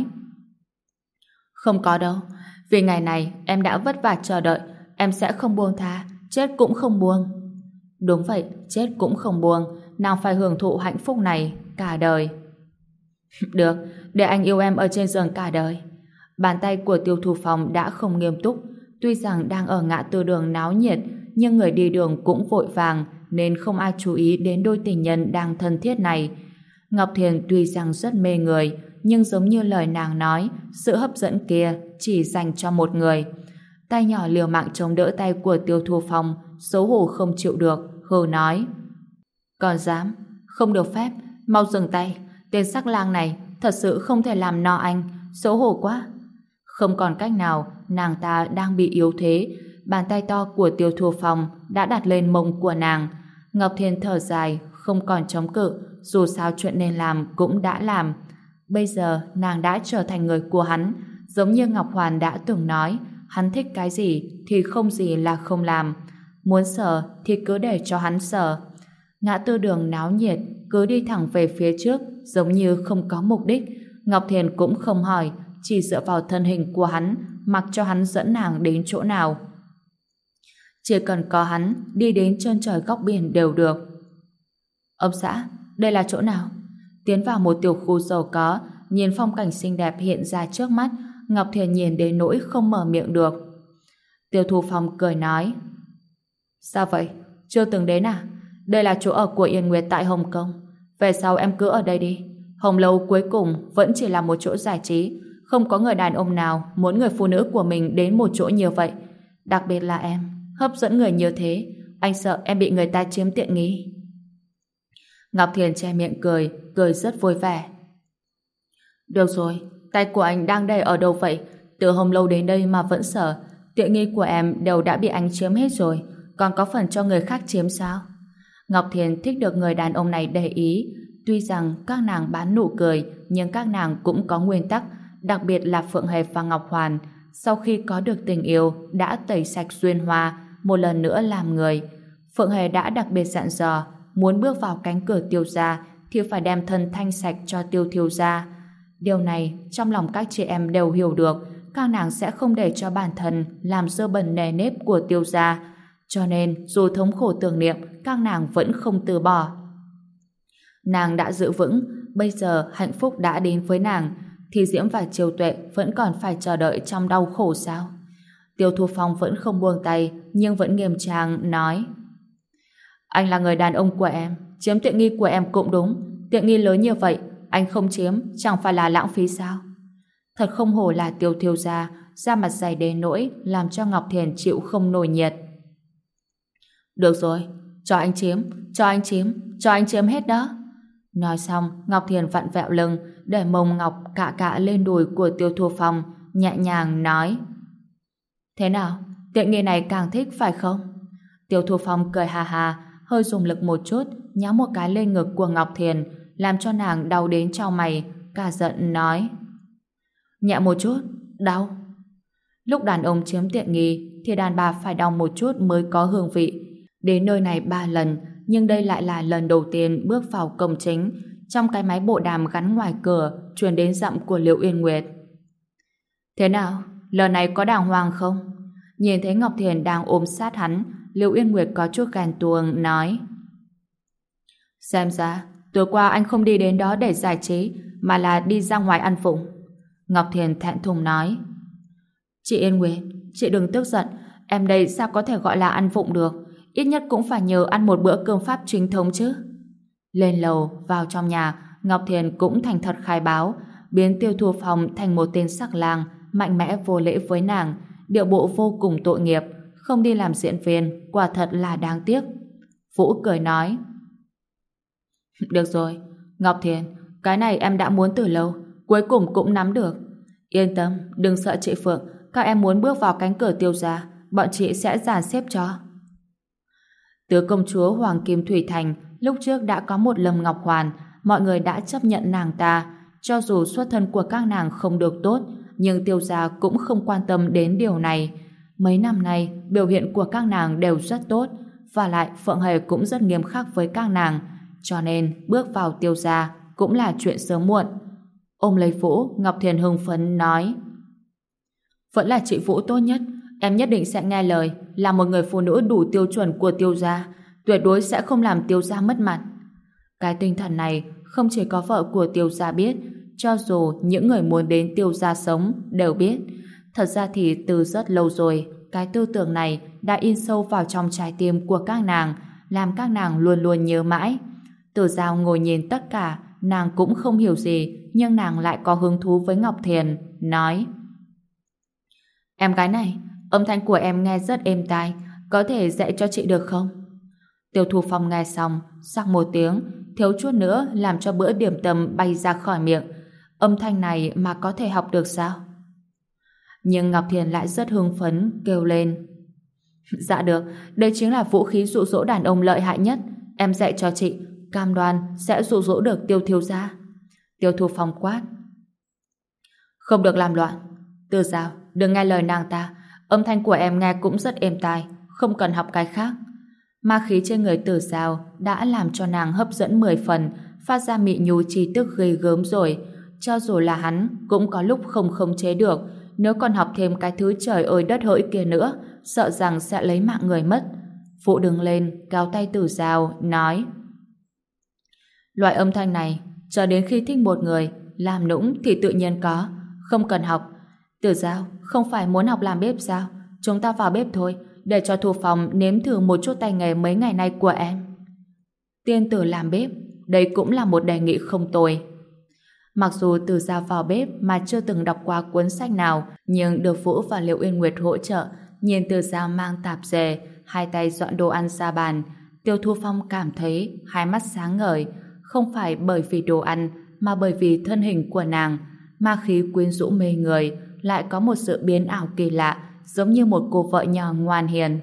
Không có đâu. Vì ngày này em đã vất vả chờ đợi, em sẽ không buông tha, chết cũng không buông. Đúng vậy, chết cũng không buông, nàng phải hưởng thụ hạnh phúc này cả đời. Được, để anh yêu em ở trên giường cả đời. Bàn tay của Tiêu Thu Phong đã không nghiêm túc, tuy rằng đang ở ngã tư đường náo nhiệt, nhưng người đi đường cũng vội vàng nên không ai chú ý đến đôi tình nhân đang thân thiết này. Ngọc Thiền tuy rằng rất mê người, nhưng giống như lời nàng nói, sự hấp dẫn kia chỉ dành cho một người. Tay nhỏ liều mạng chống đỡ tay của Tiêu Thu Phong, xấu hổ không chịu được, hừ nói. Còn dám, không được phép, mau dừng tay, tên sắc lang này thật sự không thể làm no anh, xấu hổ quá. Không còn cách nào, nàng ta đang bị yếu thế, bàn tay to của Tiêu Thu Phong đã đặt lên mông của nàng. Ngọc Thiên thở dài, không còn chống cự, dù sao chuyện nên làm cũng đã làm. Bây giờ nàng đã trở thành người của hắn, giống như Ngọc Hoàn đã từng nói, hắn thích cái gì thì không gì là không làm. Muốn sờ thì cứ để cho hắn sờ. Ngã tư đường náo nhiệt, cứ đi thẳng về phía trước, giống như không có mục đích. Ngọc Thiền cũng không hỏi, chỉ dựa vào thân hình của hắn, mặc cho hắn dẫn nàng đến chỗ nào. Chỉ cần có hắn, đi đến chân trời góc biển đều được. Ông xã, đây là chỗ nào? Tiến vào một tiểu khu giàu có, nhìn phong cảnh xinh đẹp hiện ra trước mắt, Ngọc Thiền nhìn đến nỗi không mở miệng được. Tiêu Thu Phong cười nói. Sao vậy? Chưa từng đến à? Đây là chỗ ở của Yên Nguyệt tại Hồng Kông. Về sau em cứ ở đây đi. Hồng Lâu cuối cùng vẫn chỉ là một chỗ giải trí, không có người đàn ông nào muốn người phụ nữ của mình đến một chỗ như vậy. Đặc biệt là em, hấp dẫn người như thế, anh sợ em bị người ta chiếm tiện nghi. Ngọc Thiền che miệng cười, cười rất vui vẻ. Được rồi, tay của anh đang để ở đâu vậy? Từ Hồng Lâu đến đây mà vẫn sợ. Tiện nghi của em đều đã bị anh chiếm hết rồi, còn có phần cho người khác chiếm sao? Ngọc Thiền thích được người đàn ông này để ý. Tuy rằng các nàng bán nụ cười, nhưng các nàng cũng có nguyên tắc, đặc biệt là Phượng Hề và Ngọc Hoàn. Sau khi có được tình yêu, đã tẩy sạch duyên hoa, một lần nữa làm người. Phượng Hề đã đặc biệt dặn dò, muốn bước vào cánh cửa Tiêu gia thì phải đem thân thanh sạch cho Tiêu thiếu gia. Điều này trong lòng các chị em đều hiểu được, các nàng sẽ không để cho bản thân làm dơ bẩn nề nếp của Tiêu gia. Cho nên dù thống khổ tưởng niệm, các nàng vẫn không từ bỏ. Nàng đã giữ vững, bây giờ hạnh phúc đã đến với nàng, thì Diễm và Triều Tuệ vẫn còn phải chờ đợi trong đau khổ sao? Tiêu Thu Phong vẫn không buông tay, nhưng vẫn nghiêm trang nói. Anh là người đàn ông của em, chiếm tiện nghi của em cũng đúng. Tiện nghi lớn như vậy, anh không chiếm, chẳng phải là lãng phí sao? Thật không hổ là Tiêu thiếu gia, da mặt dày đến nỗi làm cho Ngọc Thiền chịu không nổi nhiệt. Được rồi, cho anh chiếm, cho anh chiếm, cho anh chiếm hết đó. Nói xong, Ngọc Thiền vặn vẹo lưng, để mông ngọc cạ cạ lên đùi của Tiêu Thu Phong, nhẹ nhàng nói. Thế nào, tiện nghi này càng thích phải không? Tiêu Thu Phong cười hà hà, hơi dùng lực một chút, nháo một cái lên ngực của Ngọc Thiền, làm cho nàng đau đến chau mày, cả giận nói. Nhẹ một chút, đau. Lúc đàn ông chiếm tiện nghi, thì đàn bà phải đau một chút mới có hương vị. Đến nơi này 3 lần, nhưng đây lại là lần đầu tiên bước vào cổng chính, trong cái máy bộ đàm gắn ngoài cửa truyền đến giọng của Liễu Yên Nguyệt. Thế nào? Lần này có đàng hoàng không? Nhìn thấy Ngọc Thiền đang ôm sát hắn, Lưu Yên Nguyệt có chút ghen tuông nói. Xem ra, tối qua anh không đi đến đó để giải trí, mà là đi ra ngoài ăn phụng. Ngọc Thiền thẹn thùng nói. Chị Yên Nguyệt, chị đừng tức giận, em đây sao có thể gọi là ăn vụng được, ít nhất cũng phải nhờ ăn một bữa cơm Pháp chính thống chứ. Lên lầu, vào trong nhà, Ngọc Thiền cũng thành thật khai báo, biến Tiêu Thu Phong thành một tên sắc lang, mạnh mẽ vô lễ với nàng, điệu bộ vô cùng tội nghiệp, không đi làm diễn viên, quả thật là đáng tiếc. Vũ cười nói. Được rồi, Ngọc Thiền, cái này em đã muốn từ lâu, cuối cùng cũng nắm được. Yên tâm, đừng sợ chị Phượng, các em muốn bước vào cánh cửa Tiêu gia, bọn chị sẽ dàn xếp cho. Tứ công chúa Hoàng Kim Thủy Thành lúc trước đã có một Lâm Ngọc Hoàn, mọi người đã chấp nhận nàng ta, cho dù xuất thân của các nàng không được tốt, nhưng Tiêu gia cũng không quan tâm đến điều này. Mấy năm nay, biểu hiện của các nàng đều rất tốt, và lại Phượng Hề cũng rất nghiêm khắc với các nàng, cho nên bước vào Tiêu gia cũng là chuyện sớm muộn. Ôm lấy Vũ, Ngọc Thiền hưng phấn nói. Vẫn là chị Vũ tốt nhất, em nhất định sẽ nghe lời, là một người phụ nữ đủ tiêu chuẩn của Tiêu gia, tuyệt đối sẽ không làm Tiêu gia mất mặt. Cái tinh thần này không chỉ có vợ của Tiêu gia biết, cho dù những người muốn đến Tiêu gia sống đều biết. Thật ra thì từ rất lâu rồi, cái tư tưởng này đã in sâu vào trong trái tim của các nàng, làm các nàng luôn luôn nhớ mãi. Tử Giao ngồi nhìn tất cả, nàng cũng không hiểu gì, nhưng nàng lại có hứng thú với Ngọc Thiền, nói. Em gái này, âm thanh của em nghe rất êm tai, có thể dạy cho chị được không? Tiêu Thu Phong nghe xong, sắc một tiếng, thiếu chút nữa làm cho bữa điểm tâm bay ra khỏi miệng. Âm thanh này mà có thể học được sao? Nhưng Ngọc Thiền lại rất hưng phấn, kêu lên. Dạ được, đây chính là vũ khí dụ dỗ đàn ông lợi hại nhất. Em dạy cho chị, cam đoan sẽ dụ dỗ được Tiêu thiếu gia. Tiêu Thu Phong quát. Không được làm loạn. Từ Giao, đừng nghe lời nàng ta. Âm thanh của em nghe cũng rất êm tai, không cần học cái khác. Ma khí trên người Tử Giao đã làm cho nàng hấp dẫn 10 phần, phát ra mị nhu chi tức ghê gớm rồi. Cho dù là hắn cũng có lúc không khống chế được, nếu còn học thêm cái thứ trời ơi đất hỡi kia nữa, sợ rằng sẽ lấy mạng người mất. Phụ đứng lên, kéo tay Tử Giao, nói. Loại âm thanh này, cho đến khi thích một người, làm nũng thì tự nhiên có, không cần học. Tử Giao, không phải muốn học làm bếp sao? Chúng ta vào bếp thôi, để cho Thu Phong nếm thử một chút tay nghề mấy ngày nay của em. Tiên tử làm bếp, đây cũng là một đề nghị không tồi. Mặc dù Tử Giao vào bếp mà chưa từng đọc qua cuốn sách nào, nhưng được Vũ và Liệu Yên Nguyệt hỗ trợ, nhìn Tử Giao mang tạp dề, hai tay dọn đồ ăn ra bàn, Tiêu Thu Phong cảm thấy hai mắt sáng ngời, không phải bởi vì đồ ăn, mà bởi vì thân hình của nàng, ma khí quyến rũ mê người, lại có một sự biến ảo kỳ lạ, giống như một cô vợ nhỏ ngoan hiền.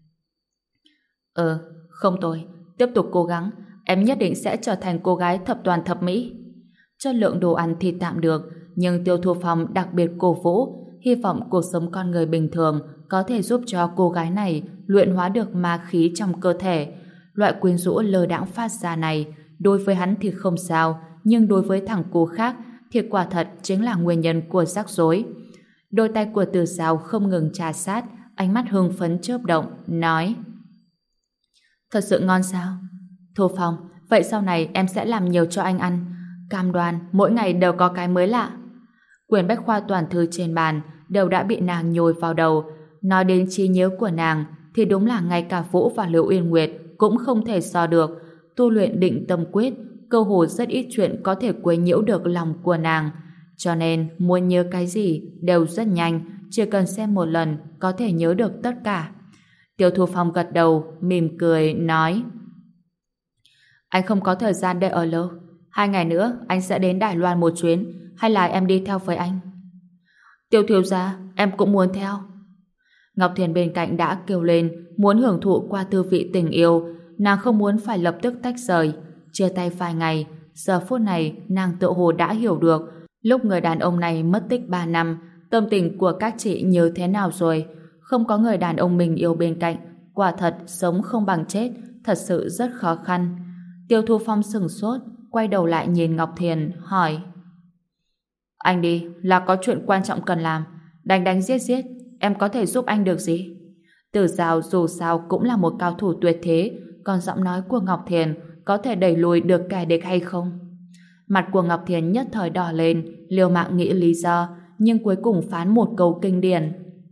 Không tồi, tiếp tục cố gắng, em nhất định sẽ trở thành cô gái thập toàn thập mỹ. Chất lượng đồ ăn thì tạm được, nhưng Tiêu Thu Phong đặc biệt cổ vũ, hy vọng cuộc sống con người bình thường có thể giúp cho cô gái này luyện hóa được ma khí trong cơ thể. Loại quyến rũ lơ đãng phát ra này, đối với hắn thì không sao, nhưng đối với thằng cô khác thì quả thật chính là nguyên nhân của rắc rối. Đôi tay của Tử Giao không ngừng trà sát, ánh mắt hưng phấn chớp động, nói. Thật sự ngon sao? Thu Phong, vậy sau này em sẽ làm nhiều cho anh ăn. Cam đoan, mỗi ngày đều có cái mới lạ. Quyển bách khoa toàn thư trên bàn đều đã bị nàng nhồi vào đầu. Nói đến trí nhớ của nàng, thì đúng là ngay cả Vũ và Lưu Uyên Nguyệt cũng không thể so được. Tu luyện định tâm quyết, cơ hồ rất ít chuyện có thể quấy nhiễu được lòng của nàng. Cho nên, muốn nhớ cái gì đều rất nhanh, chỉ cần xem một lần có thể nhớ được tất cả. Tiêu Thu Phong gật đầu, mỉm cười, nói. Anh không có thời gian để ở lâu. 2 ngày nữa anh sẽ đến Đài Loan một chuyến, hay là em đi theo với anh? Tiêu thiếu gia, em cũng muốn theo. Ngọc Thiền bên cạnh đã kêu lên, muốn hưởng thụ qua tư vị tình yêu. Nàng không muốn phải lập tức tách rời. Chia tay vài ngày, giờ phút này nàng tự hồ đã hiểu được lúc người đàn ông này mất tích 3 năm, tâm tình của các chị như thế nào rồi. Không có người đàn ông mình yêu bên cạnh, quả thật sống không bằng chết, thật sự rất khó khăn. Tiêu Thu Phong sửng sốt, quay đầu lại nhìn Ngọc Thiền, hỏi. Anh đi, là có chuyện quan trọng cần làm. Đánh đánh giết giết, em có thể giúp anh được gì? Tử Giao dù sao cũng là một cao thủ tuyệt thế, còn giọng nói của Ngọc Thiền có thể đẩy lùi được kẻ địch hay không? Mặt của Ngọc Thiền nhất thời đỏ lên, liều mạng nghĩ lý do, nhưng cuối cùng phán một câu kinh điển.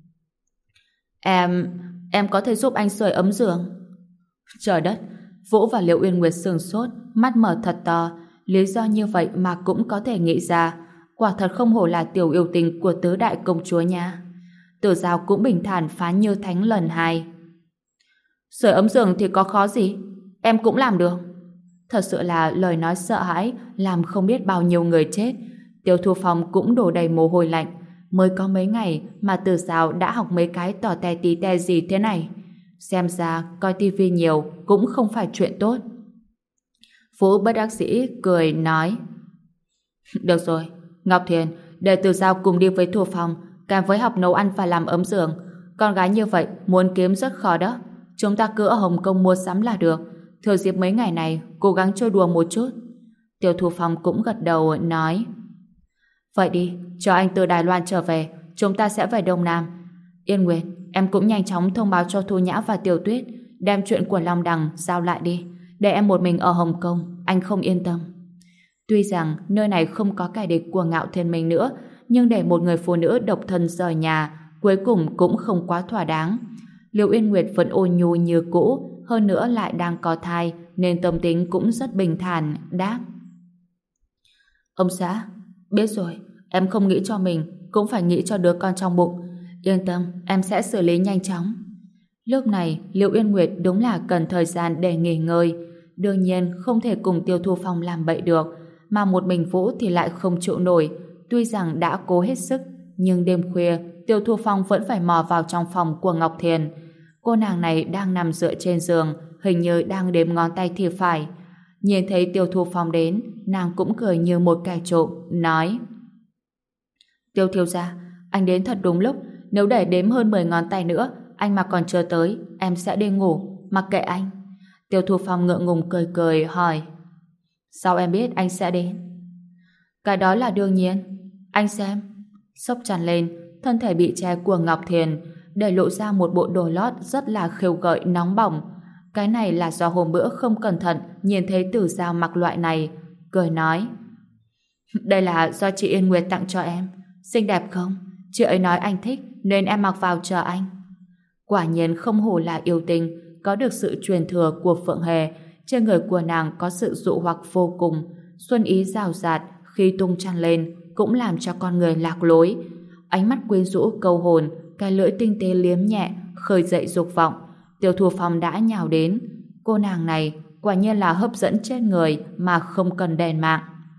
Em có thể giúp anh sưởi ấm giường. Trời đất, Vũ và Liễu Uyên Nguyệt sửng sốt, mắt mở thật to, lý do như vậy mà cũng có thể nghĩ ra, quả thật không hổ là tiểu yêu tình của tứ đại công chúa nha. Tử Giao cũng bình thản phán như thánh lần hai. Sưởi ấm giường thì có khó gì, em cũng làm được. Thật sự là lời nói sợ hãi làm không biết bao nhiêu người chết. Tiêu Thu Phong cũng đổ đầy mồ hôi lạnh. Mới có mấy ngày mà Tử Giao đã học mấy cái tỏ te tí te gì thế này. Xem ra coi tivi nhiều cũng không phải chuyện tốt. Vũ bất đắc dĩ cười nói: Được rồi, Ngọc Thiền, để Tử Giao cùng đi với Thu Phong, kèm với học nấu ăn và làm ấm giường. Con gái như vậy muốn kiếm rất khó đó. Chúng ta cứ ở Hồng Kông mua sắm là được. Thừa dịp mấy ngày này cố gắng chơi đùa một chút. Tiêu Thu Phong cũng gật đầu nói: Vậy đi, chờ anh từ Đài Loan trở về, chúng ta sẽ về Đông Nam. Yên Nguyệt, em cũng nhanh chóng thông báo cho Thu Nhã và Tiểu Tuyết, đem chuyện của Long Đằng giao lại đi. Để em một mình ở Hồng Kông, anh không yên tâm. Tuy rằng nơi này không có kẻ địch của Ngạo Thiên Minh nữa, nhưng để một người phụ nữ độc thân rời nhà, cuối cùng cũng không quá thỏa đáng. Liễu Uyên Nguyệt vẫn ôn nhu như cũ, hơn nữa lại đang có thai, nên tâm tính cũng rất bình thản, đáp: Ông xã, biết rồi, em không nghĩ cho mình, cũng phải nghĩ cho đứa con trong bụng. Yên tâm, em sẽ xử lý nhanh chóng. Lúc này, Liễu Uyên Nguyệt đúng là cần thời gian để nghỉ ngơi. Đương nhiên không thể cùng Tiêu Thu Phong làm bậy được, mà một mình Vũ thì lại không chịu nổi. Tuy rằng đã cố hết sức, nhưng đêm khuya, Tiêu Thu Phong vẫn phải mò vào trong phòng của Ngọc Thiền. Cô nàng này đang nằm dựa trên giường, hình như đang đếm ngón tay thì phải. Nhìn thấy Tiêu Thu Phong đến, nàng cũng cười như một kẻ trộm, nói: Tiêu thiếu gia, anh đến thật đúng lúc. Nếu để đếm hơn 10 ngón tay nữa, anh mà còn chưa tới, em sẽ đi ngủ, mặc kệ anh. Tiêu Thu Phong ngượng ngùng cười cười hỏi: Sao em biết anh sẽ đến? Cái đó là đương nhiên. Anh xem. Xốc chăn lên, thân thể bị che của Ngọc Thiền để lộ ra một bộ đồ lót rất là khêu gợi nóng bỏng. Cái này là do hôm bữa không cẩn thận nhìn thấy Tử Giao mặc loại này, cười nói: Đây là do chị Yên Nguyệt tặng cho em. Xinh đẹp không? Chị ấy nói anh thích nên em mặc vào chờ anh. Quả nhiên không hổ là yêu tình, có được sự truyền thừa của Phượng Hề. Trên người của nàng có sự dụ hoặc vô cùng, xuân ý rào rạt khi tung chăn lên cũng làm cho con người lạc lối. Ánh mắt quyến rũ câu hồn, cái lưỡi tinh tế liếm nhẹ khơi dậy dục vọng. Tiêu Thu Phong đã nhào đến. Cô nàng này quả nhiên là hấp dẫn chết người mà không cần đèn mạng.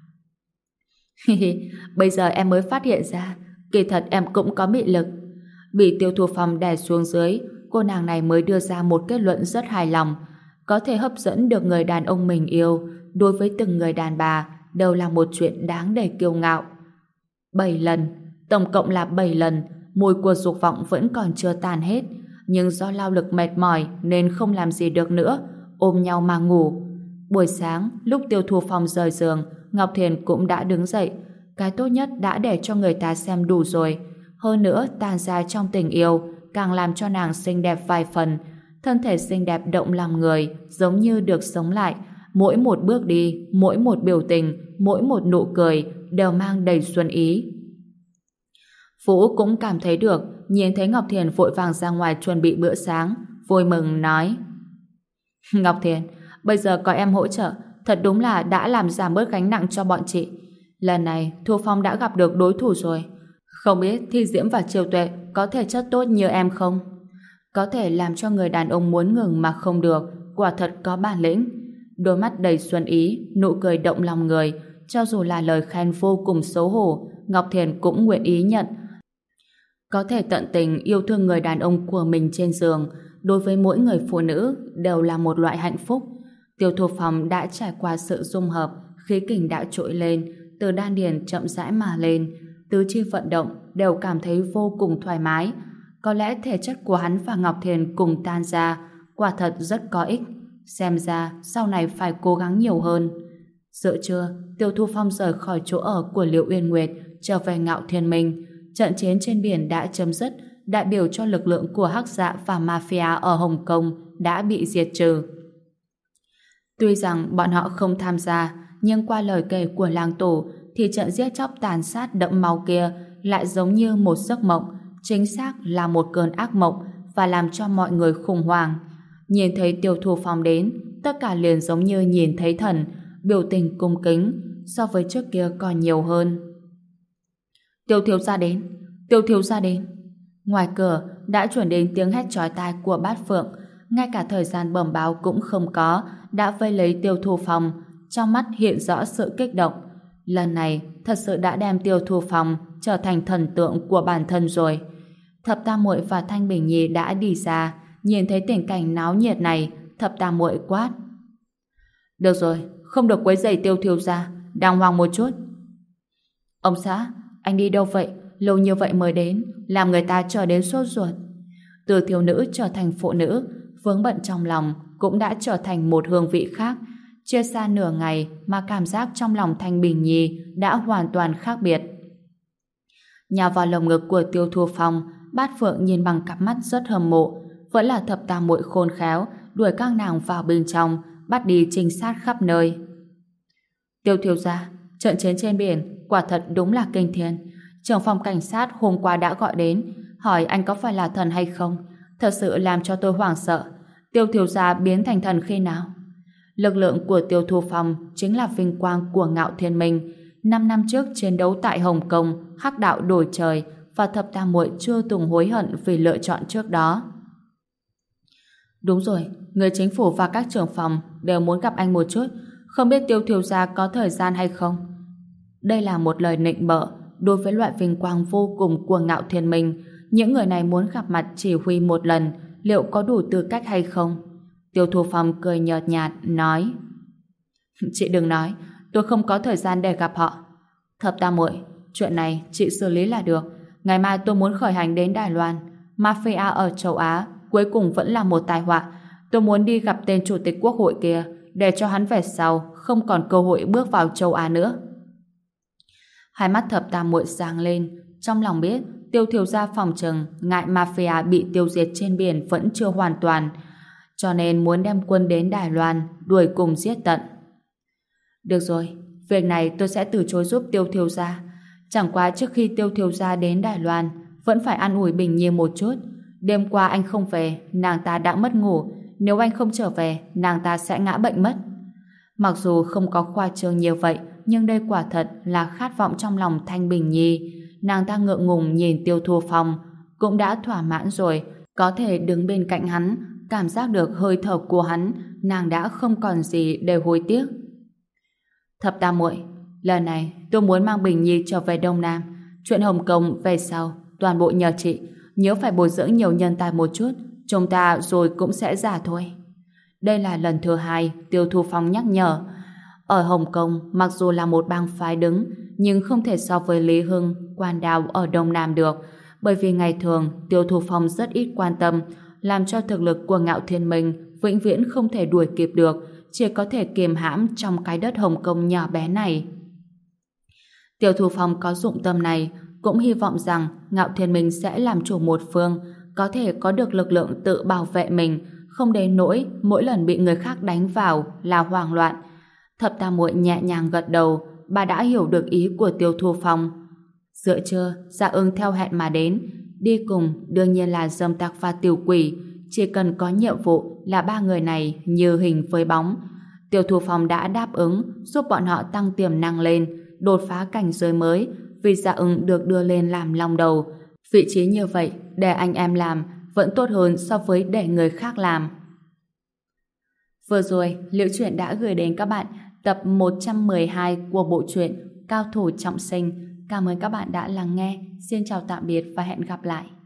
Bây giờ em mới phát hiện ra, kỳ thật em cũng có mị lực. Bị Tiêu Thu Phong đè xuống dưới, cô nàng này mới đưa ra một kết luận rất hài lòng. Có thể hấp dẫn được người đàn ông mình yêu, đối với từng người đàn bà đều là một chuyện đáng để kiêu ngạo. 7 lần, tổng cộng là 7 lần, mùi của dục vọng vẫn còn chưa tàn hết, nhưng do lao lực mệt mỏi nên không làm gì được nữa, ôm nhau mà ngủ. Buổi sáng, lúc Tiêu Thu Phong rời giường, Ngọc Thiền cũng đã đứng dậy. Cái tốt nhất đã để cho người ta xem đủ rồi. Hơn nữa, tàn ra trong tình yêu càng làm cho nàng xinh đẹp vài phần. Thân thể xinh đẹp động lòng người, giống như được sống lại. Mỗi một bước đi, mỗi một biểu tình, mỗi một nụ cười đều mang đầy xuân ý. Vũ cũng cảm thấy được, nhìn thấy Ngọc Thiền vội vàng ra ngoài chuẩn bị bữa sáng, vui mừng nói: Ngọc Thiền, bây giờ có em hỗ trợ, thật đúng là đã làm giảm bớt gánh nặng cho bọn chị. Lần này Thu Phong đã gặp được đối thủ rồi. Không biết Thi Diễm và Triều Tuệ có thể chất tốt như em không? Có thể làm cho người đàn ông muốn ngừng mà không được, quả thật có bản lĩnh. Đôi mắt đầy xuân ý, nụ cười động lòng người, cho dù là lời khen vô cùng xấu hổ, Ngọc Thiền cũng nguyện ý nhận. Có thể tận tình yêu thương người đàn ông của mình trên giường, đối với mỗi người phụ nữ đều là một loại hạnh phúc. Tiêu Thu Phong đã trải qua sự dung hợp, khí kình đã trỗi lên, từ đan điền chậm rãi mà lên, tứ chi vận động đều cảm thấy vô cùng thoải mái. Có lẽ thể chất của hắn và Ngọc Thiền cùng tan ra, quả thật rất có ích. Xem ra sau này phải cố gắng nhiều hơn. Giữa trưa, Tiêu Thu Phong rời khỏi chỗ ở của Liễu Uyên Nguyệt, trở về Ngạo Thiên Minh. trận chiến trên biển đã chấm dứt, đại biểu cho lực lượng của Hắc Dạ và Mafia ở Hồng Kông đã bị diệt trừ. Tuy rằng bọn họ không tham gia, nhưng qua lời kể của làng tổ thì trận giết chóc tàn sát đẫm máu kia lại giống như một giấc mộng, chính xác là một cơn ác mộng và làm cho mọi người khủng hoảng. Nhìn thấy Tiêu Thu Phong đến, tất cả liền giống như nhìn thấy thần, biểu tình cung kính, so với trước kia còn nhiều hơn. Tiêu thiếu gia đến, Tiêu thiếu gia đến. Ngoài cửa đã chuyển đến tiếng hét chói tai của Bát Phượng, ngay cả thời gian bẩm báo cũng không có, đã vây lấy Tiêu Thu Phong, trong mắt hiện rõ sự kích động. Lần này thật sự đã đem Tiêu Thu Phong trở thành thần tượng của bản thân rồi. Thập Tam Muội và Thanh Bình Nhi đã đi ra, nhìn thấy tình cảnh náo nhiệt này, Thập Tam Muội quát: được rồi, không được quấy rầy Tiêu thiếu gia, đàng hoàng một chút. Ông xã, anh đi đâu vậy? Lâu như vậy mới đến, làm người ta chờ đến sốt ruột. Từ thiếu nữ trở thành phụ nữ, vướng bận trong lòng cũng đã trở thành một hương vị khác. Chia xa nửa ngày mà cảm giác trong lòng Thanh Bình Nhi đã hoàn toàn khác biệt. Nhào vào lồng ngực của Tiêu Thu Phong, Bát Phượng nhìn bằng cặp mắt rất hâm mộ. Vẫn là Thập Tam Muội khôn khéo, đuổi các nàng vào bên trong, bắt đi trinh sát khắp nơi. Tiêu thiếu gia, trận chiến trên biển quả thật đúng là kinh thiên. Trưởng phòng cảnh sát hôm qua đã gọi đến, hỏi anh có phải là thần hay không. Thật sự làm cho tôi hoảng sợ. Tiêu thiếu gia biến thành thần khi nào? Lực lượng của Tiêu Thu Phong chính là vinh quang của Ngạo Thiên Minh. 5 năm trước chiến đấu tại Hồng Kông, hắc đạo đổi trời, và Thập Tam Muội chưa từng hối hận vì lựa chọn trước đó. Đúng rồi, người chính phủ và các trưởng phòng đều muốn gặp anh một chút, không biết Tiêu thiếu gia có thời gian hay không? Đây là một lời nịnh bợ đối với loại vinh quang vô cùng của Ngạo Thiên Minh. Những người này muốn gặp mặt chỉ huy một lần, liệu có đủ tư cách hay không? Tiêu Thu Phong cười nhợt nhạt nói: chị đừng nói, tôi không có thời gian để gặp họ. Thập Tam Muội, chuyện này chị xử lý là được. Ngày mai tôi muốn khởi hành đến Đài Loan. Mafia ở châu Á cuối cùng vẫn là một tai họa. Tôi muốn đi gặp tên chủ tịch quốc hội kia, để cho hắn về sau không còn cơ hội bước vào châu Á nữa. Hai mắt Thập Tam Muội sáng lên, trong lòng biết Tiêu thiếu gia phòng trừng ngại Mafia bị tiêu diệt trên biển vẫn chưa hoàn toàn, cho nên muốn đem quân đến Đài Loan đuổi cùng giết tận. Được rồi, việc này tôi sẽ từ chối giúp Tiêu thiếu gia. Chẳng qua trước khi Tiêu thiếu gia đến Đài Loan vẫn phải an ủi Bình Nhi một chút. Đêm qua anh không về, nàng ta đã mất ngủ. Nếu anh không trở về, nàng ta sẽ ngã bệnh mất. Mặc dù không có khoa trương như vậy, nhưng đây quả thật là khát vọng trong lòng Thanh Bình Nhi. Nàng ta ngượng ngùng nhìn Tiêu Thu Phong, cũng đã thỏa mãn rồi, có thể đứng bên cạnh hắn, cảm giác được hơi thở của hắn, nàng đã không còn gì để hối tiếc. Thập Tam Muội, lần này tôi muốn mang Bình Nhi trở về Đông Nam. Chuyện Hồng Kông về sau toàn bộ nhờ chị. Nhớ phải bồi dưỡng nhiều nhân tài một chút, chúng ta rồi cũng sẽ già thôi. Đây là lần thứ 2 Tiêu Thu Phong nhắc nhở. Ở Hồng Kông mặc dù là một bang phái đứng, nhưng không thể so với Lý Hưng, Quan Đào ở Đông Nam được, bởi vì ngày thường Tiêu Thu Phong rất ít quan tâm, làm cho thực lực của Ngạo Thiên Minh vĩnh viễn không thể đuổi kịp được, chỉ có thể kiềm hãm trong cái đất Hồng Kông nhỏ bé này. Tiêu Thu Phong có dụng tâm này, cũng hy vọng rằng Ngạo Thiên Minh sẽ làm chủ một phương, có thể có được lực lượng tự bảo vệ mình, không đến nỗi mỗi lần bị người khác đánh vào là hoảng loạn. Thập Tam Muội nhẹ nhàng gật đầu, bà đã hiểu được ý của Tiêu Thu Phong. Giữa trưa, Dạ Ưng theo hẹn mà đến, đi cùng đương nhiên là Dâm Tặc và Tiểu Quỷ, chỉ cần có nhiệm vụ là ba người này như hình với bóng. Tiêu Thu Phong đã đáp ứng giúp bọn họ tăng tiềm năng lên, đột phá cảnh giới mới, vì Dạ Ưng được đưa lên làm long đầu. Vị trí như vậy để anh em làm vẫn tốt hơn so với để người khác làm. Vừa rồi, Liễu Chuyện đã gửi đến các bạn tập 112 của bộ truyện Cao Thủ Trọng Sinh. Cảm ơn các bạn đã lắng nghe. Xin chào tạm biệt và hẹn gặp lại.